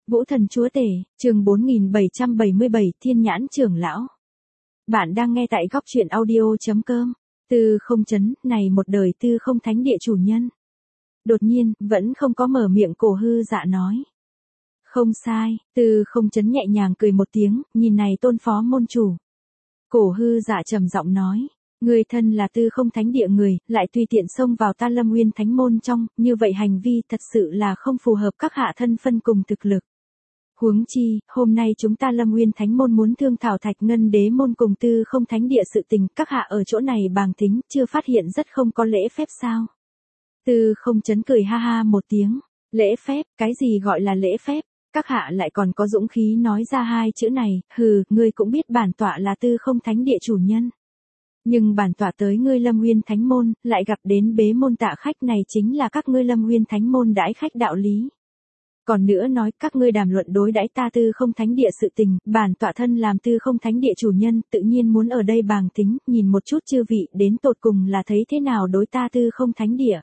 Vũ Thần Chúa Tể, chương 4777 Thiên Nhãn Trưởng Lão. Bạn đang nghe tại góc truyện audio.com. Tư không chấn, này một đời tư không thánh địa chủ nhân. Đột nhiên, vẫn không có mở miệng Cổ Hư Dạ nói. Không sai, tư không chấn nhẹ nhàng cười một tiếng, nhìn này tôn phó môn chủ. Cổ Hư Dạ trầm giọng nói. Người thân là tư không thánh địa người, lại tùy tiện xông vào ta Lâm Nguyên thánh môn trong, như vậy hành vi thật sự là không phù hợp các hạ thân phân cùng thực lực. Huống chi, hôm nay chúng ta Lâm Nguyên thánh môn muốn thương thảo Thạch Ngân đế môn cùng tư không thánh địa sự tình, các hạ ở chỗ này bàng thính, chưa phát hiện rất không có lễ phép sao. Tư không chấn cười ha ha một tiếng, lễ phép, cái gì gọi là lễ phép, các hạ lại còn có dũng khí nói ra hai chữ này, hừ, ngươi cũng biết bản tọa là tư không thánh địa chủ nhân. Nhưng bản tọa tới ngươi Lâm Nguyên thánh môn, lại gặp đến bế môn tạ khách này chính là các ngươi Lâm Nguyên thánh môn đãi khách đạo lý. Còn nữa nói các ngươi đàm luận đối đãi ta tư không thánh địa sự tình, bản tọa thân làm tư không thánh địa chủ nhân, tự nhiên muốn ở đây bàng tính, nhìn một chút chư vị đến tột cùng là thấy thế nào đối ta tư không thánh địa.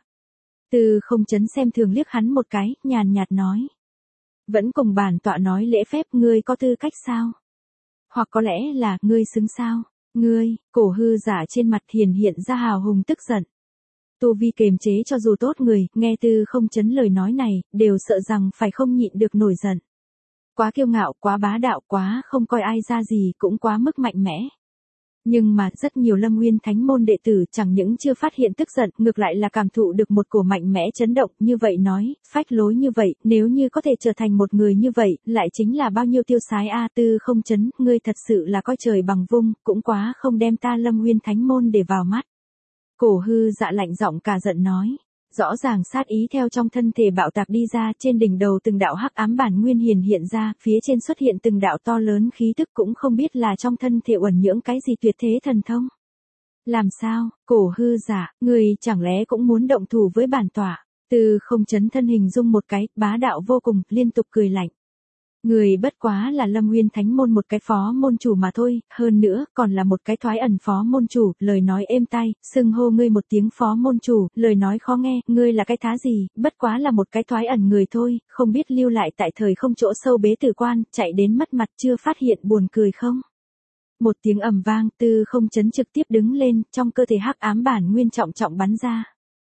Tư không chấn xem thường liếc hắn một cái, nhàn nhạt nói. Vẫn cùng bản tọa nói lễ phép, ngươi có tư cách sao? Hoặc có lẽ là, ngươi xứng sao? Ngươi, Cổ Hư Dạ trên mặt hiện ra hào hùng tức giận. Tu vi kềm chế cho dù tốt người, nghe tư không chấn lời nói này, đều sợ rằng phải không nhịn được nổi giận. Quá kiêu ngạo, quá bá đạo, quá không coi ai ra gì, cũng quá mức mạnh mẽ. Nhưng mà rất nhiều Lâm Nguyên thánh môn đệ tử chẳng những chưa phát hiện tức giận, ngược lại là cảm thụ được một cổ mạnh mẽ chấn động, như vậy nói, phách lối như vậy, nếu như có thể trở thành một người như vậy, lại chính là bao nhiêu tiêu sái a. Tư không chấn, ngươi thật sự là coi trời bằng vung, cũng quá không đem ta Lâm Nguyên thánh môn để vào mắt. Cổ Hư Dạ lạnh giọng cả giận nói, rõ ràng sát ý theo trong thân thể bạo tạc đi ra, trên đỉnh đầu từng đạo hắc ám bản nguyên hiện ra, phía trên xuất hiện từng đạo to lớn khí tức, cũng không biết là trong thân thể uẩn nhưỡng cái gì tuyệt thế thần thông. Làm sao, Cổ Hư Dạ, người chẳng lẽ cũng muốn động thủ với bản tọa? Tư không chấn thân hình dung một cái, bá đạo vô cùng, liên tục cười lạnh. Người bất quá là Lâm Nguyên thánh môn một cái phó môn chủ mà thôi, hơn nữa, còn là một cái thoái ẩn phó môn chủ, lời nói êm tai, xưng hô ngươi một tiếng phó môn chủ, lời nói khó nghe, ngươi là cái thá gì, bất quá là một cái thoái ẩn người thôi, không biết lưu lại tại thời không chỗ sâu bế tử quan, chạy đến mất mặt chưa phát hiện buồn cười không. Một tiếng ầm vang, tư không chấn trực tiếp đứng lên, trong cơ thể hắc ám bản nguyên trọng trọng bắn ra.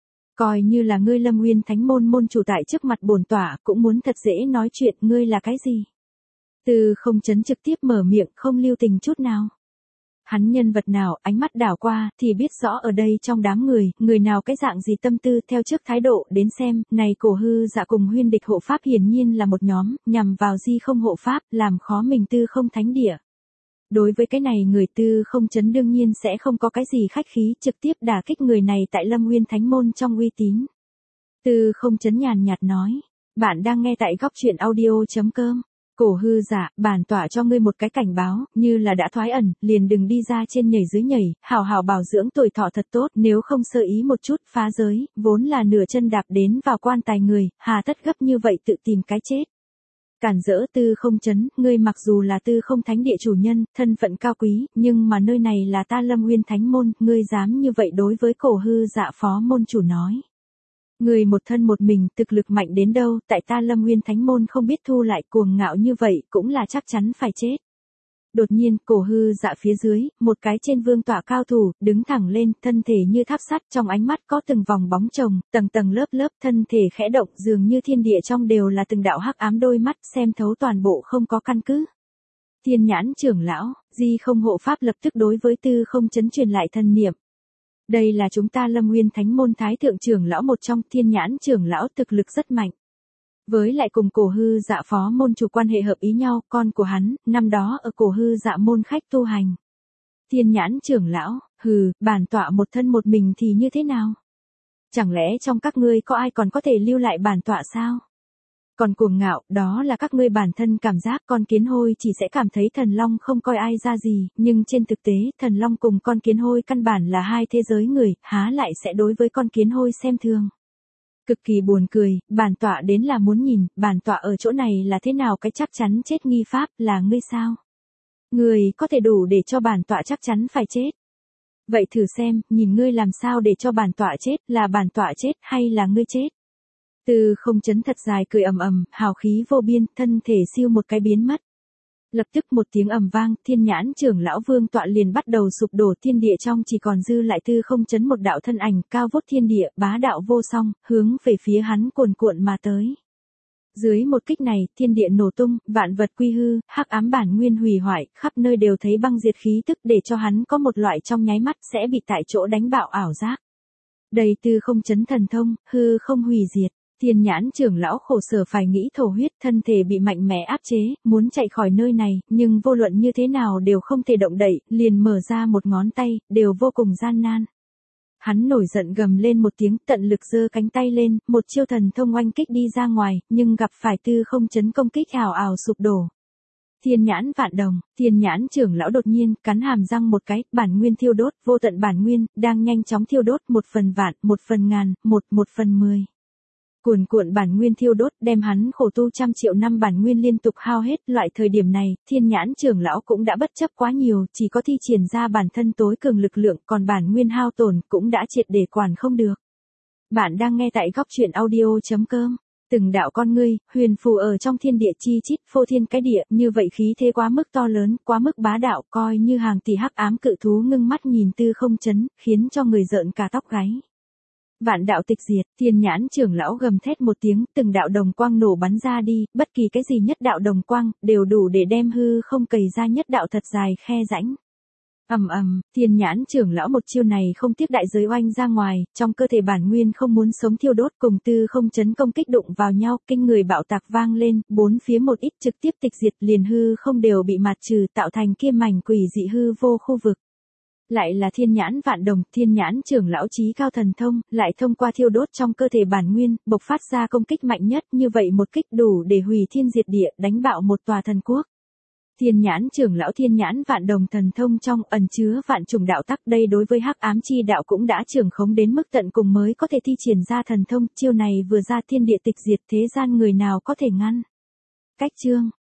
Coi như là ngươi Lâm Nguyên thánh môn môn chủ tại trước mặt bổn tọa, cũng muốn thật dễ nói chuyện, ngươi là cái gì? Tư không chấn trực tiếp mở miệng, không lưu tình chút nào. Hắn nhân vật nào, ánh mắt đảo qua, thì biết rõ ở đây trong đám người nào cái dạng gì tâm tư, theo trước thái độ đến xem, này Cổ Hư Dạ cùng Huyên Địch hộ pháp hiển nhiên là một nhóm, nhằm vào di không hộ pháp, làm khó mình tư không thánh địa. Đối với cái này người tư không chấn đương nhiên sẽ không có cái gì khách khí, trực tiếp đả kích người này tại Lâm Nguyên thánh môn trong uy tín. Tư không chấn nhàn nhạt nói, bạn đang nghe tại góc truyện audio.com. Cổ Hư Dạ, bản tọa cho ngươi một cái cảnh báo, như là đã thoái ẩn, liền đừng đi ra trên nhảy dưới nhảy, hào hào bảo dưỡng tuổi thọ thật tốt, nếu không sơ ý một chút, phá giới, vốn là nửa chân đạp đến vào quan tài người, hà tất gấp như vậy tự tìm cái chết. Cản rỡ tư không chấn, ngươi mặc dù là tư không thánh địa chủ nhân, thân phận cao quý, nhưng mà nơi này là ta Lâm Nguyên thánh môn, ngươi dám như vậy đối với Cổ Hư Dạ phó môn chủ nói. Người một thân một mình, thực lực mạnh đến đâu, tại ta Lâm Nguyên thánh môn không biết thu lại, cuồng ngạo như vậy, cũng là chắc chắn phải chết. Đột nhiên, Cổ Hư Dạ phía dưới, một cái trên vương tọa cao thủ, đứng thẳng lên, thân thể như tháp sắt, trong ánh mắt có từng vòng bóng chồng, tầng tầng lớp lớp, thân thể khẽ động, dường như thiên địa trong đều là từng đạo hắc ám đôi mắt, xem thấu toàn bộ không có căn cứ. Thiên Nhãn trưởng lão, di không hộ pháp lập tức đối với tư không chấn truyền lại thân niệm. Đây là chúng ta Lâm Nguyên thánh môn thái thượng trưởng lão một trong, Thiên Nhãn trưởng lão thực lực rất mạnh. Với lại cùng Cổ Hư Dạ phó môn chủ quan hệ hợp ý nhau, con của hắn, năm đó ở Cổ Hư Dạ môn khách tu hành. Thiên Nhãn trưởng lão, hừ, bản tọa một thân một mình thì như thế nào? Chẳng lẽ trong các ngươi có ai còn có thể lưu lại bản tọa sao? Còn cuồng ngạo, đó là các ngươi bản thân cảm giác, con kiến hôi chỉ sẽ cảm thấy thần long không coi ai ra gì, nhưng trên thực tế, thần long cùng con kiến hôi căn bản là hai thế giới người, há lại sẽ đối với con kiến hôi xem thường. Cực kỳ buồn cười, bản tọa đến là muốn nhìn, bản tọa ở chỗ này là thế nào cái chắc chắn chết nghi pháp, là ngươi sao? Ngươi có thể đủ để cho bản tọa chắc chắn phải chết. Vậy thử xem, nhìn ngươi làm sao để cho bản tọa chết, là bản tọa chết hay là ngươi chết? Tư không chấn thật dài cười ầm ầm, hào khí vô biên, thân thể siêu một cái biến mất. Lập tức một tiếng ầm vang, thiên nhãn trưởng lão vương tọa liền bắt đầu sụp đổ, thiên địa trong chỉ còn dư lại tư không chấn một đạo thân ảnh cao vút thiên địa, bá đạo vô song, hướng về phía hắn cuồn cuộn mà tới. Dưới một kích này, thiên địa nổ tung, vạn vật quy hư, hắc ám bản nguyên hủy hoại, khắp nơi đều thấy băng diệt khí tức để cho hắn có một loại trong nháy mắt sẽ bị tại chỗ đánh bạo ảo giác. Đầy tư không chấn thần thông, hư không hủy diệt. Thiên nhãn trưởng lão khổ sở phải nghĩ thổ huyết, thân thể bị mạnh mẽ áp chế, muốn chạy khỏi nơi này, nhưng vô luận như thế nào đều không thể động đậy, liền mở ra một ngón tay, đều vô cùng gian nan. Hắn nổi giận gầm lên một tiếng, tận lực giơ cánh tay lên, một chiêu thần thông oanh kích đi ra ngoài, nhưng gặp phải tư không chấn công kích ào ào sụp đổ. Thiên nhãn vạn đồng, thiên nhãn trưởng lão đột nhiên, cắn hàm răng một cái, bản nguyên thiêu đốt, vô tận bản nguyên, đang nhanh chóng thiêu đốt, 1/vạn, 1/ngàn, 1/10. Cuồn cuộn bản nguyên thiêu đốt, đem hắn khổ tu trăm triệu năm bản nguyên liên tục hao hết, loại thời điểm này, thiên nhãn trưởng lão cũng đã bất chấp quá nhiều, chỉ có thi triển ra bản thân tối cường lực lượng, còn bản nguyên hao tổn cũng đã triệt để quản không được. Bạn đang nghe tại góc truyện audio.com. Từng đạo con ngươi, huyền phù ở trong thiên địa chi chít, phô thiên cái địa, như vậy khí thế quá mức to lớn, quá mức bá đạo, coi như hàng tỷ hắc ám cự thú ngưng mắt nhìn tư không chấn, khiến cho người rợn cả tóc gáy. Vạn đạo tịch diệt, thiên nhãn trưởng lão gầm thét một tiếng, từng đạo đồng quang nổ bắn ra đi, bất kỳ cái gì nhất đạo đồng quang, đều đủ để đem hư không cày ra nhất đạo thật dài khe rãnh. Ầm ầm, thiên nhãn trưởng lão một chiêu này không tiếc đại giới oanh ra ngoài, trong cơ thể bản nguyên không muốn sống thiêu đốt cùng tư không chấn công kích đụng vào nhau, kinh người bạo tạc vang lên, bốn phía một ít trực tiếp tịch diệt, liền hư không đều bị mạt trừ, tạo thành kia mảnh quỷ dị hư vô khu vực. Lại là thiên nhãn vạn đồng, thiên nhãn trưởng lão chí cao thần thông, lại thông qua thiêu đốt trong cơ thể bản nguyên, bộc phát ra công kích mạnh nhất, như vậy một kích đủ để hủy thiên diệt địa, đánh bạo một tòa thần quốc. Thiên nhãn trưởng lão thiên nhãn vạn đồng thần thông trong ẩn chứa vạn trùng đạo tắc, đây đối với hắc ám chi đạo cũng đã trưởng khống đến mức tận cùng mới có thể thi triển ra thần thông, chiêu này vừa ra thiên địa tịch diệt, thế gian người nào có thể ngăn. Cách chương